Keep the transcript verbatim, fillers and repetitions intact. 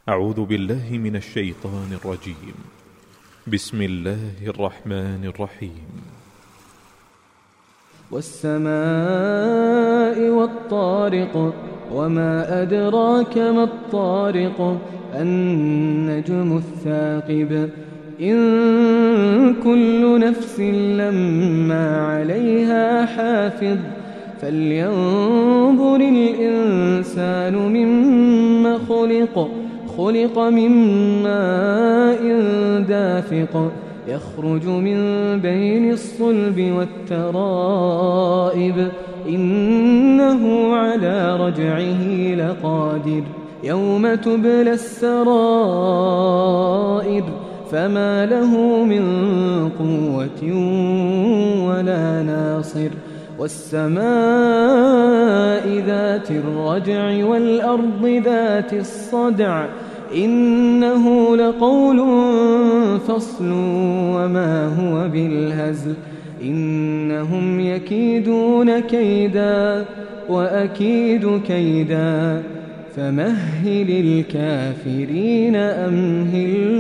أعوذ بالله من الشيطان الرجيم. بسم الله الرحمن الرحيم. والسماء والطارق وما أدراك ما الطارق النجم الثاقب إن كل نفس لما عليها حافظ فلينظر الإنسان مما خلق خلق من ماء دافق يخرج من بين الصلب والترائب إنه على رجعه لقادر يوم تبلى السرائر فما له من قوة ولا ناصر والسماء ذات الرجع والأرض ذات الصدع إنه لقول فصل وما هو بالهزل إنهم يكيدون كيدا وأكيد كيدا فمهل الكافرين أمهل